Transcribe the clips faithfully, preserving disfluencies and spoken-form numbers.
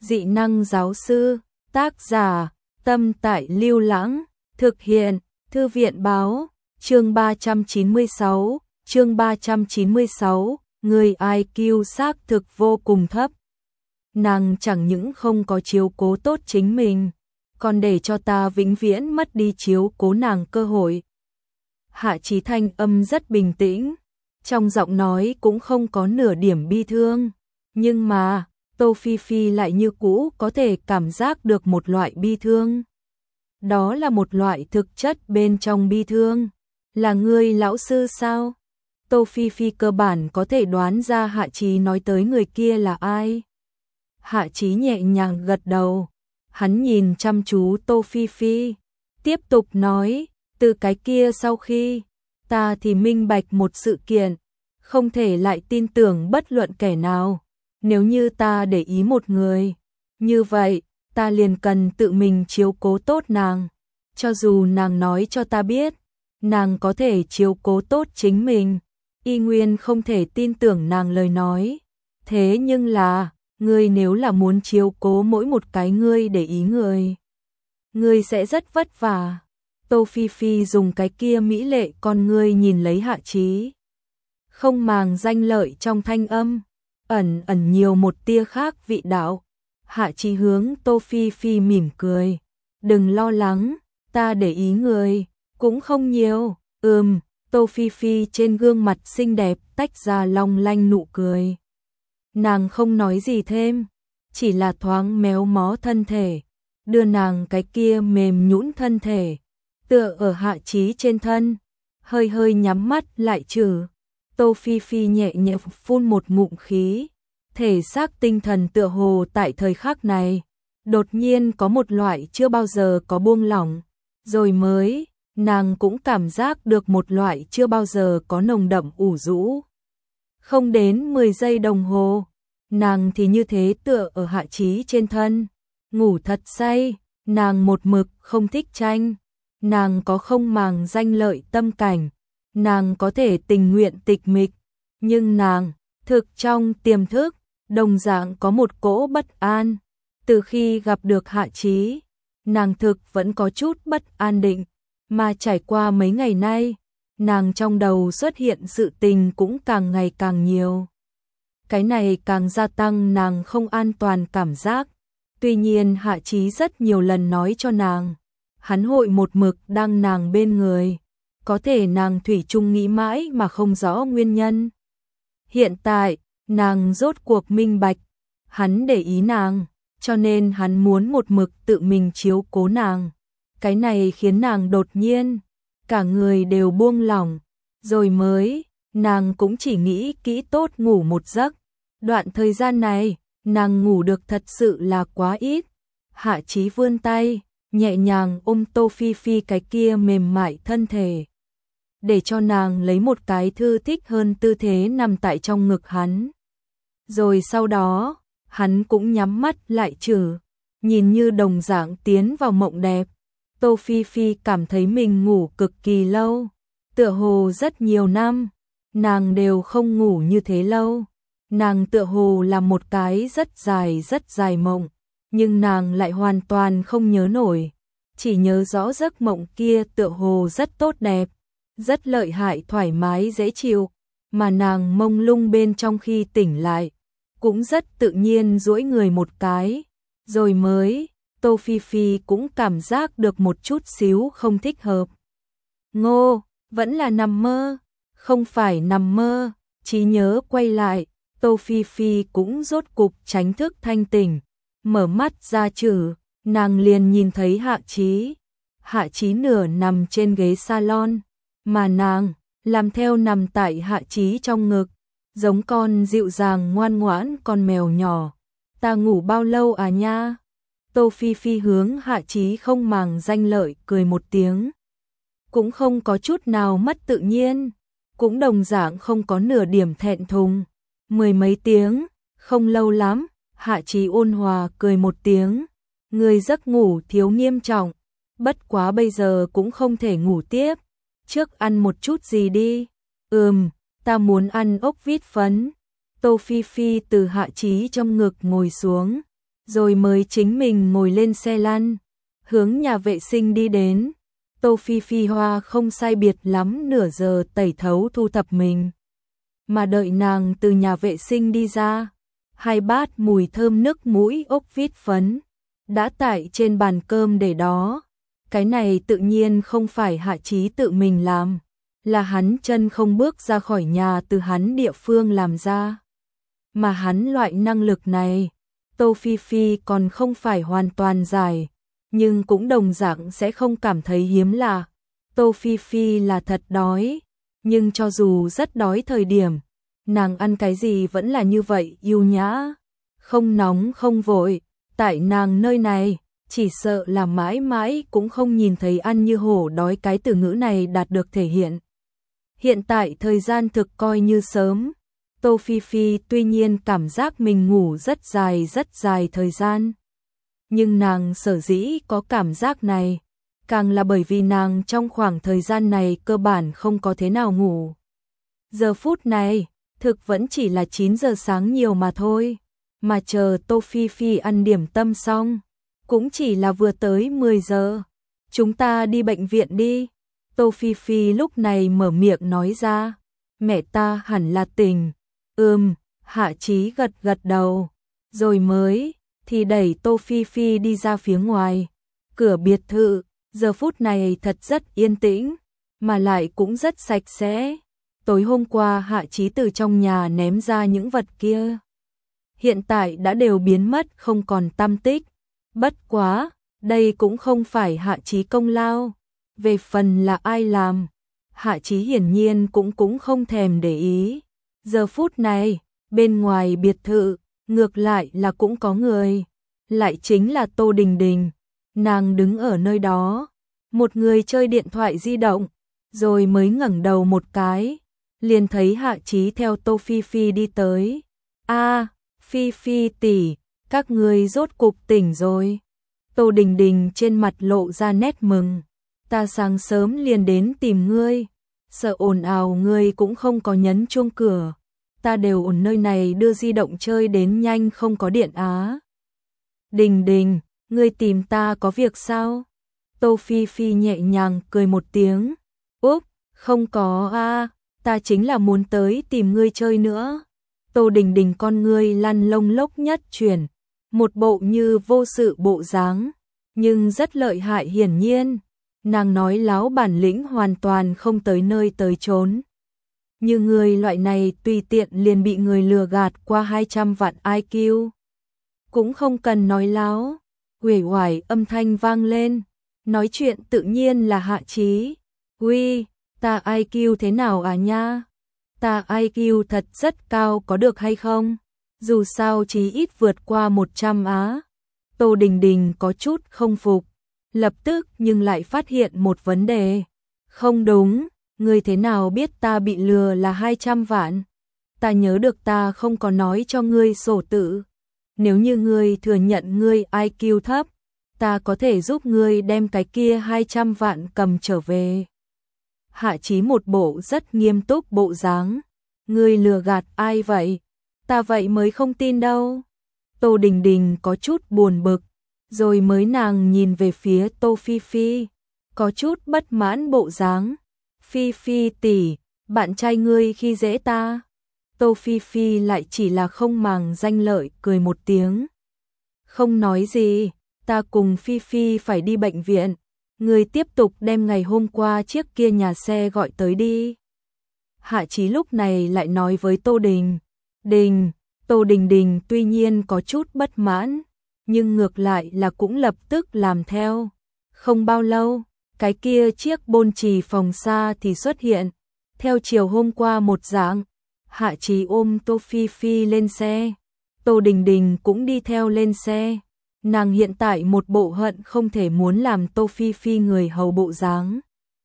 Dị năng giáo sư, tác giả, Tâm Tại Lưu Lãng, thực hiện, Thư viện báo, chương ba trăm chín mươi sáu, chương ba trăm chín mươi sáu, người i kiu xác thực vô cùng thấp. Nàng chẳng những không có chiếu cố tốt chính mình, còn để cho ta vĩnh viễn mất đi chiếu cố nàng cơ hội. Hạ Chí thanh âm rất bình tĩnh, trong giọng nói cũng không có nửa điểm bi thương, nhưng mà Tô Phi Phi lại như cũ có thể cảm giác được một loại bi thương. Đó là một loại thực chất bên trong bi thương. Là ngươi lão sư sao? Tô Phi Phi cơ bản có thể đoán ra Hạ Chí nói tới người kia là ai. Hạ Chí nhẹ nhàng gật đầu, hắn nhìn chăm chú Tô Phi Phi, tiếp tục nói, từ cái kia sau khi, ta thì minh bạch một sự kiện, không thể lại tin tưởng bất luận kẻ nào. Nếu như ta để ý một người, như vậy, ta liền cần tự mình chiếu cố tốt nàng. Cho dù nàng nói cho ta biết, nàng có thể chiếu cố tốt chính mình, y nguyên không thể tin tưởng nàng lời nói. Thế nhưng là, ngươi nếu là muốn chiếu cố mỗi một cái ngươi để ý người, ngươi sẽ rất vất vả. Tô Phi Phi dùng cái kia mỹ lệ con ngươi nhìn lấy Hạ Chí, không màng danh lợi trong thanh âm, ẩn ẩn nhiều một tia khác vị đạo. Hạ Chí hướng Tô Phi Phi mỉm cười, đừng lo lắng, ta để ý người, cũng không nhiều. Ừm, Tô Phi Phi trên gương mặt xinh đẹp tách ra long lanh nụ cười. Nàng không nói gì thêm, chỉ là thoáng méo mó thân thể, đưa nàng cái kia mềm nhũn thân thể tựa ở Hạ Chí trên thân, hơi hơi nhắm mắt lại trừ. Tô Phi Phi nhẹ nhẹ phun một ngụm khí, thể xác tinh thần tựa hồ tại thời khắc này đột nhiên có một loại chưa bao giờ có buông lỏng, rồi mới nàng cũng cảm giác được một loại chưa bao giờ có nồng đậm ủ rũ. Không đến mười giây đồng hồ, nàng thì như thế tựa ở Hạ Chí trên thân, ngủ thật say. Nàng một mực không thích tranh, nàng có không màng danh lợi tâm cảnh, nàng có thể tình nguyện tịch mịch, nhưng nàng thực trong tiềm thức đồng dạng có một cỗ bất an. Từ khi gặp được Hạ Chí, nàng thực vẫn có chút bất an định, mà trải qua mấy ngày nay, nàng trong đầu xuất hiện sự tình cũng càng ngày càng nhiều. Cái này càng gia tăng nàng không an toàn cảm giác. Tuy nhiên Hạ Chí rất nhiều lần nói cho nàng, hắn hội một mực đang nàng bên người, có thể nàng thủy chung nghĩ mãi mà không rõ nguyên nhân. Hiện tại, nàng rốt cuộc minh bạch, hắn để ý nàng, cho nên hắn muốn một mực tự mình chiếu cố nàng. Cái này khiến nàng đột nhiên, cả người đều buông lỏng, rồi mới, nàng cũng chỉ nghĩ kỹ tốt ngủ một giấc. Đoạn thời gian này, nàng ngủ được thật sự là quá ít. Hạ Chí vươn tay, nhẹ nhàng ôm Tô Phi Phi cái kia mềm mại thân thể, để cho nàng lấy một cái thư thích hơn tư thế nằm tại trong ngực hắn. Rồi sau đó, hắn cũng nhắm mắt lại trừ, nhìn như đồng dạng tiến vào mộng đẹp. Tô Phi Phi cảm thấy mình ngủ cực kỳ lâu, tựa hồ rất nhiều năm, nàng đều không ngủ như thế lâu. Nàng tựa hồ là một cái rất dài rất dài mộng, nhưng nàng lại hoàn toàn không nhớ nổi, chỉ nhớ rõ giấc mộng kia tựa hồ rất tốt đẹp, rất lợi hại thoải mái dễ chịu, mà nàng mông lung bên trong khi tỉnh lại, cũng rất tự nhiên duỗi người một cái, rồi mới, Tô Phi Phi cũng cảm giác được một chút xíu không thích hợp. Ngô, vẫn là nằm mơ, không phải nằm mơ, trí nhớ quay lại. Tô Phi Phi cũng rốt cục tránh thức thanh tỉnh, mở mắt ra trừ, nàng liền nhìn thấy Hạ Chí. Hạ Chí nửa nằm trên ghế salon, mà nàng làm theo nằm tại Hạ Chí trong ngực, giống con dịu dàng ngoan ngoãn con mèo nhỏ. Ta ngủ bao lâu à nha? Tô Phi Phi hướng Hạ Chí không màng danh lợi cười một tiếng, cũng không có chút nào mất tự nhiên, cũng đồng dạng không có nửa điểm thẹn thùng. Mười mấy tiếng, không lâu lắm. Hạ Chí ôn hòa cười một tiếng, người giấc ngủ thiếu nghiêm trọng, bất quá bây giờ cũng không thể ngủ tiếp, trước ăn một chút gì đi. Ừm, ta muốn ăn ốc vít phấn. Tô Phi Phi từ Hạ Chí trong ngực ngồi xuống, rồi mới chính mình ngồi lên xe lăn, hướng nhà vệ sinh đi đến. Tô Phi Phi hoa không sai biệt lắm nửa giờ tẩy thấu thu thập mình. Mà đợi nàng từ nhà vệ sinh đi ra, hai bát mùi thơm nước mũi ốc vít phấn đã tại trên bàn cơm để đó. Cái này tự nhiên không phải Hạ Chí tự mình làm, là hắn chân không bước ra khỏi nhà từ hắn địa phương làm ra. Mà hắn loại năng lực này, Tô Phi Phi còn không phải hoàn toàn giải, nhưng cũng đồng dạng sẽ không cảm thấy hiếm lạ. Tô Phi Phi là thật đói, nhưng cho dù rất đói thời điểm, nàng ăn cái gì vẫn là như vậy yêu nhã, không nóng không vội. Tại nàng nơi này, chỉ sợ là mãi mãi cũng không nhìn thấy ăn như hổ đói cái từ ngữ này đạt được thể hiện. Hiện tại thời gian thực coi như sớm, Tô Phi Phi tuy nhiên cảm giác mình ngủ rất dài rất dài thời gian. Nhưng nàng sở dĩ có cảm giác này, càng là bởi vì nàng trong khoảng thời gian này cơ bản không có thế nào ngủ. Giờ phút này, thực vẫn chỉ là chín giờ sáng nhiều mà thôi, mà chờ Tô Phi Phi ăn điểm tâm xong, cũng chỉ là vừa tới mười giờ. Chúng ta đi bệnh viện đi. Tô Phi Phi lúc này mở miệng nói ra, mẹ ta hẳn là tỉnh. Ừm, Hạ Chí gật gật đầu, rồi mới thì đẩy Tô Phi Phi đi ra phía ngoài. Cửa biệt thự, giờ phút này thật rất yên tĩnh, mà lại cũng rất sạch sẽ. Tối hôm qua Hạ Chí từ trong nhà ném ra những vật kia, hiện tại đã đều biến mất không còn tăm tích. Bất quá, đây cũng không phải Hạ Chí công lao. Về phần là ai làm, Hạ Chí hiển nhiên cũng cũng không thèm để ý. Giờ phút này, bên ngoài biệt thự, ngược lại là cũng có người. Lại chính là Tô Đình Đình. Nàng đứng ở nơi đó, một người chơi điện thoại di động, rồi mới ngẩng đầu một cái, liền thấy Hạ Chí theo Tô Phi Phi đi tới. A, Phi Phi tỷ, các ngươi rốt cục tỉnh rồi. Tô Đình Đình trên mặt lộ ra nét mừng. Ta sáng sớm liền đến tìm ngươi, sợ ồn ào ngươi cũng không có nhấn chuông cửa. Ta đều ở nơi này đưa di động chơi đến nhanh không có điện á. Đình Đình, ngươi tìm ta có việc sao? Tô Phi Phi nhẹ nhàng cười một tiếng. Úp, không có a, ta chính là muốn tới tìm ngươi chơi nữa. Tô Đình Đình con ngươi lăn lông lốc nhất chuyển, một bộ như vô sự bộ dáng, nhưng rất lợi hại hiển nhiên. Nàng nói láo bản lĩnh hoàn toàn không tới nơi tới chốn. Như người loại này tùy tiện liền bị người lừa gạt qua hai trăm vạn i kiu. Cũng không cần nói láo, uể oải âm thanh vang lên, nói chuyện tự nhiên là Hạ Chí. Uy, ta i kiu thế nào à nha? Ta i kiu thật rất cao có được hay không? Dù sao chí ít vượt qua một trăm á. Tô Đình Đình có chút không phục, lập tức nhưng lại phát hiện một vấn đề. Không đúng, ngươi thế nào biết ta bị lừa là hai trăm vạn? Ta nhớ được ta không có nói cho ngươi sổ tự. Nếu như ngươi thừa nhận ngươi i kiu thấp, ta có thể giúp ngươi đem cái kia hai trăm vạn cầm trở về. Hạ Chí một bộ rất nghiêm túc bộ dáng. Ngươi lừa gạt ai vậy? Ta vậy mới không tin đâu. Tô Đình Đình có chút buồn bực, rồi mới nàng nhìn về phía Tô Phi Phi, có chút bất mãn bộ dáng. Phi Phi tỷ, bạn trai ngươi khi dễ ta. Tô Phi Phi lại chỉ là không màng danh lợi cười một tiếng. Không nói gì, ta cùng Phi Phi phải đi bệnh viện. Ngươi tiếp tục đem ngày hôm qua chiếc kia nhà xe gọi tới đi. Hạ Chí lúc này lại nói với Tô Đình. Đình, Tô Đình Đình tuy nhiên có chút bất mãn, nhưng ngược lại là cũng lập tức làm theo. Không bao lâu, cái kia chiếc bôn chì phòng xa thì xuất hiện. Theo chiều hôm qua một dạng, Hạ Chí ôm Tô Phi Phi lên xe. Tô Đình Đình cũng đi theo lên xe. Nàng hiện tại một bộ hận không thể muốn làm Tô Phi Phi người hầu bộ dáng.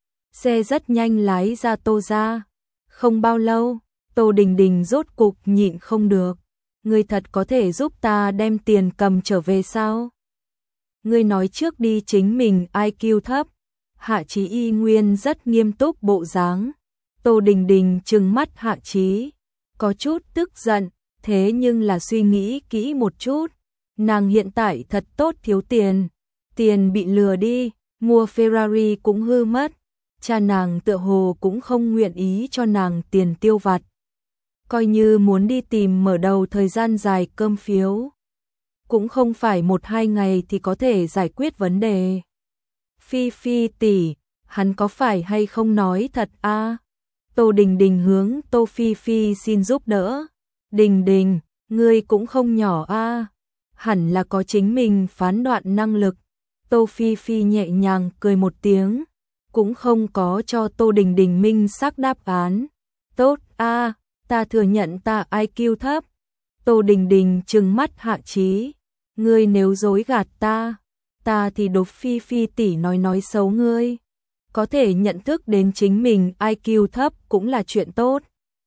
Xe rất nhanh lái ra Tô ra. Không bao lâu, Tô Đình Đình rốt cục nhịn không được. Ngươi thật có thể giúp ta đem tiền cầm trở về sao? Ngươi nói trước đi chính mình i kiu thấp. Hạ Chí y nguyên rất nghiêm túc bộ dáng. Tô Đình Đình trừng mắt Hạ Chí, có chút tức giận, thế nhưng là suy nghĩ kỹ một chút. nàng hiện tại thật tốt thiếu tiền, tiền bị lừa đi, mua Ferrari cũng hư mất, cha nàng tựa hồ cũng không nguyện ý cho nàng tiền tiêu vặt. Coi như muốn đi tìm mở đầu thời gian dài cơm phiếu, cũng không phải một hai ngày thì có thể giải quyết vấn đề. Phi Phi tỷ, hắn có phải hay không nói thật a? À? Tô Đình Đình hướng Tô Phi Phi xin giúp đỡ. Đình Đình, ngươi cũng không nhỏ a, à? Hẳn là có chính mình phán đoạn năng lực. Tô Phi Phi nhẹ nhàng cười một tiếng, cũng không có cho Tô Đình Đình minh xác đáp án. Tốt a, à, ta thừa nhận ta i kiu thấp. Tô Đình Đình trừng mắt Hạ Chí, ngươi nếu dối gạt ta, ta thì đột Phi Phi tỷ nói nói xấu ngươi. Có thể nhận thức đến chính mình i kiu thấp cũng là chuyện tốt.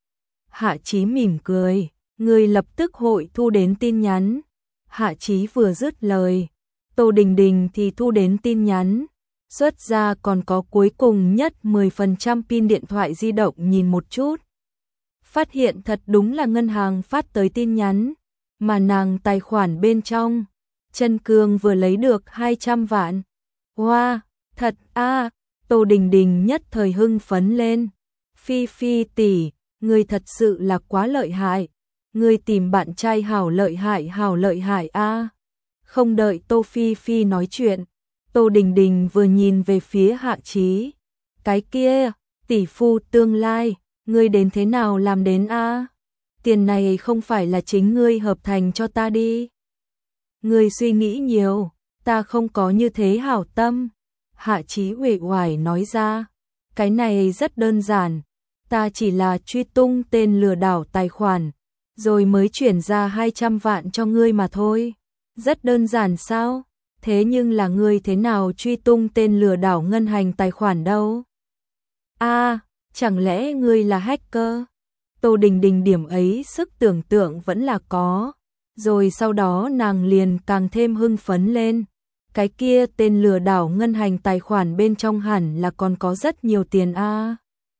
Hạ Chí mỉm cười, ngươi lập tức hội thu đến tin nhắn. Hạ Chí vừa dứt lời, Tô Đình Đình thì thu đến tin nhắn, xuất ra còn có cuối cùng nhất mười phần trăm pin điện thoại di động nhìn một chút. Phát hiện thật đúng là ngân hàng phát tới tin nhắn, mà nàng tài khoản bên trong, Trân Cương vừa lấy được hai trăm vạn. Wow, thật a, à, Tô Đình Đình nhất thời hưng phấn lên. Phi Phi tỷ, ngươi thật sự là quá lợi hại, ngươi tìm bạn trai hảo lợi hại hảo lợi hại a. À. Không đợi Tô Phi Phi nói chuyện, Tô Đình Đình vừa nhìn về phía Hạ Chí. Cái kia, tỷ phu tương lai, ngươi đến thế nào làm đến a? À? Tiền này không phải là chính ngươi hợp thành cho ta đi. Ngươi suy nghĩ nhiều, ta không có như thế hảo tâm. Hạ Chí uể oải nói ra, cái này rất đơn giản, ta chỉ là truy tung tên lừa đảo tài khoản, rồi mới chuyển ra hai trăm vạn cho ngươi mà thôi. Rất đơn giản sao? Thế nhưng là ngươi thế nào truy tung tên lừa đảo ngân hàng tài khoản đâu? A, à, chẳng lẽ ngươi là hacker? Tô Đình Đình điểm ấy sức tưởng tượng vẫn là có, rồi sau đó nàng liền càng thêm hưng phấn lên. Cái kia tên lừa đảo ngân hàng tài khoản bên trong hẳn là còn có rất nhiều tiền a. À?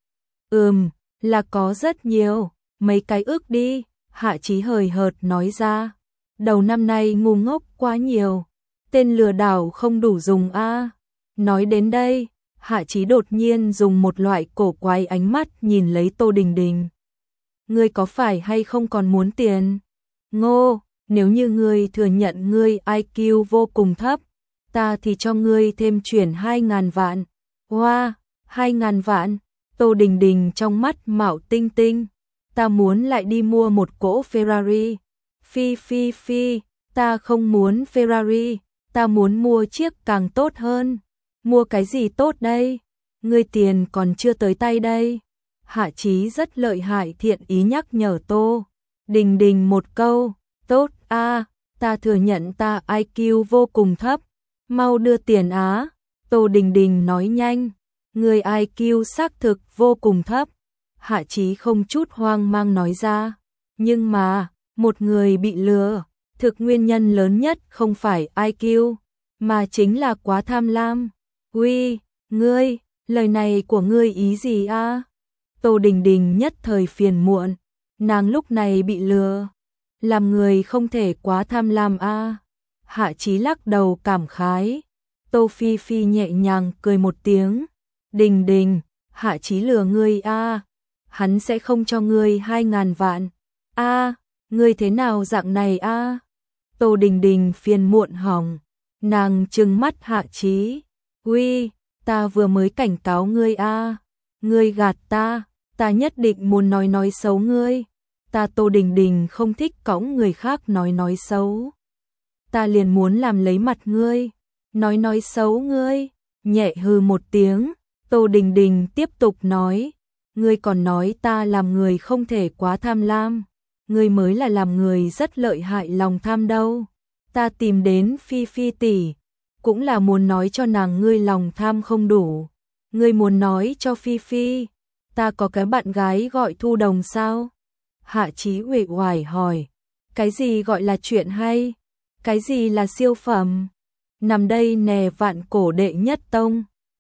Ừm, là có rất nhiều, mấy cái ước đi, Hạ Chí hời hợt nói ra. Đầu năm nay ngu ngốc quá nhiều, tên lừa đảo không đủ dùng a. À? Nói đến đây, Hạ Chí đột nhiên dùng một loại cổ quái ánh mắt nhìn lấy Tô Đình Đình. Ngươi có phải hay không còn muốn tiền? Ngô, nếu như ngươi thừa nhận ngươi i kiu vô cùng thấp, ta thì cho ngươi thêm chuyển hai ngàn vạn. Wow, hai ngàn vạn. Tô Đình Đình trong mắt mạo tinh tinh. Ta muốn lại đi mua một cỗ Ferrari. Phi Phi Phi, ta không muốn Ferrari, ta muốn mua chiếc càng tốt hơn. Mua cái gì tốt đây? Ngươi tiền còn chưa tới tay đây. Hạ Chí rất lợi hại thiện ý nhắc nhở Tô Đình Đình một câu. Tốt a, à, ta thừa nhận ta i kiu vô cùng thấp. Mau đưa tiền á. Tô Đình Đình nói nhanh. Người i kiu xác thực vô cùng thấp. Hạ Chí không chút hoang mang nói ra. Nhưng mà, một người bị lừa, thực nguyên nhân lớn nhất không phải i kiu, mà chính là quá tham lam. Uy, ngươi, lời này của ngươi ý gì a? À? Tô Đình Đình nhất thời phiền muộn, nàng lúc này bị lừa, làm người không thể quá tham lam a. À? Hạ Chí lắc đầu cảm khái. Tô Phi Phi nhẹ nhàng cười một tiếng. Đình Đình, Hạ Chí lừa ngươi a, à? Hắn sẽ không cho ngươi hai ngàn vạn. A, à, ngươi thế nào dạng này a? À? Tô Đình Đình phiền muộn hỏng, nàng trừng mắt Hạ Chí. Uy, ta vừa mới cảnh cáo ngươi a, à? Ngươi gạt ta, ta nhất định muốn nói nói xấu ngươi. Ta Tô Đình Đình không thích cõng người khác nói nói xấu. Ta liền muốn làm lấy mặt ngươi, nói nói xấu ngươi. Nhẹ hừ một tiếng, Tô Đình Đình tiếp tục nói. Ngươi còn nói ta làm người không thể quá tham lam. Ngươi mới là làm người rất lợi hại lòng tham đâu. Ta tìm đến Phi Phi tỷ, cũng là muốn nói cho nàng ngươi lòng tham không đủ. Ngươi muốn nói cho Phi Phi, ta có cái bạn gái gọi Thu Đồng sao? Hạ Chí uể oải hỏi. Cái gì gọi là chuyện hay? Cái gì là siêu phẩm? Nằm đây nè vạn cổ đệ nhất tông.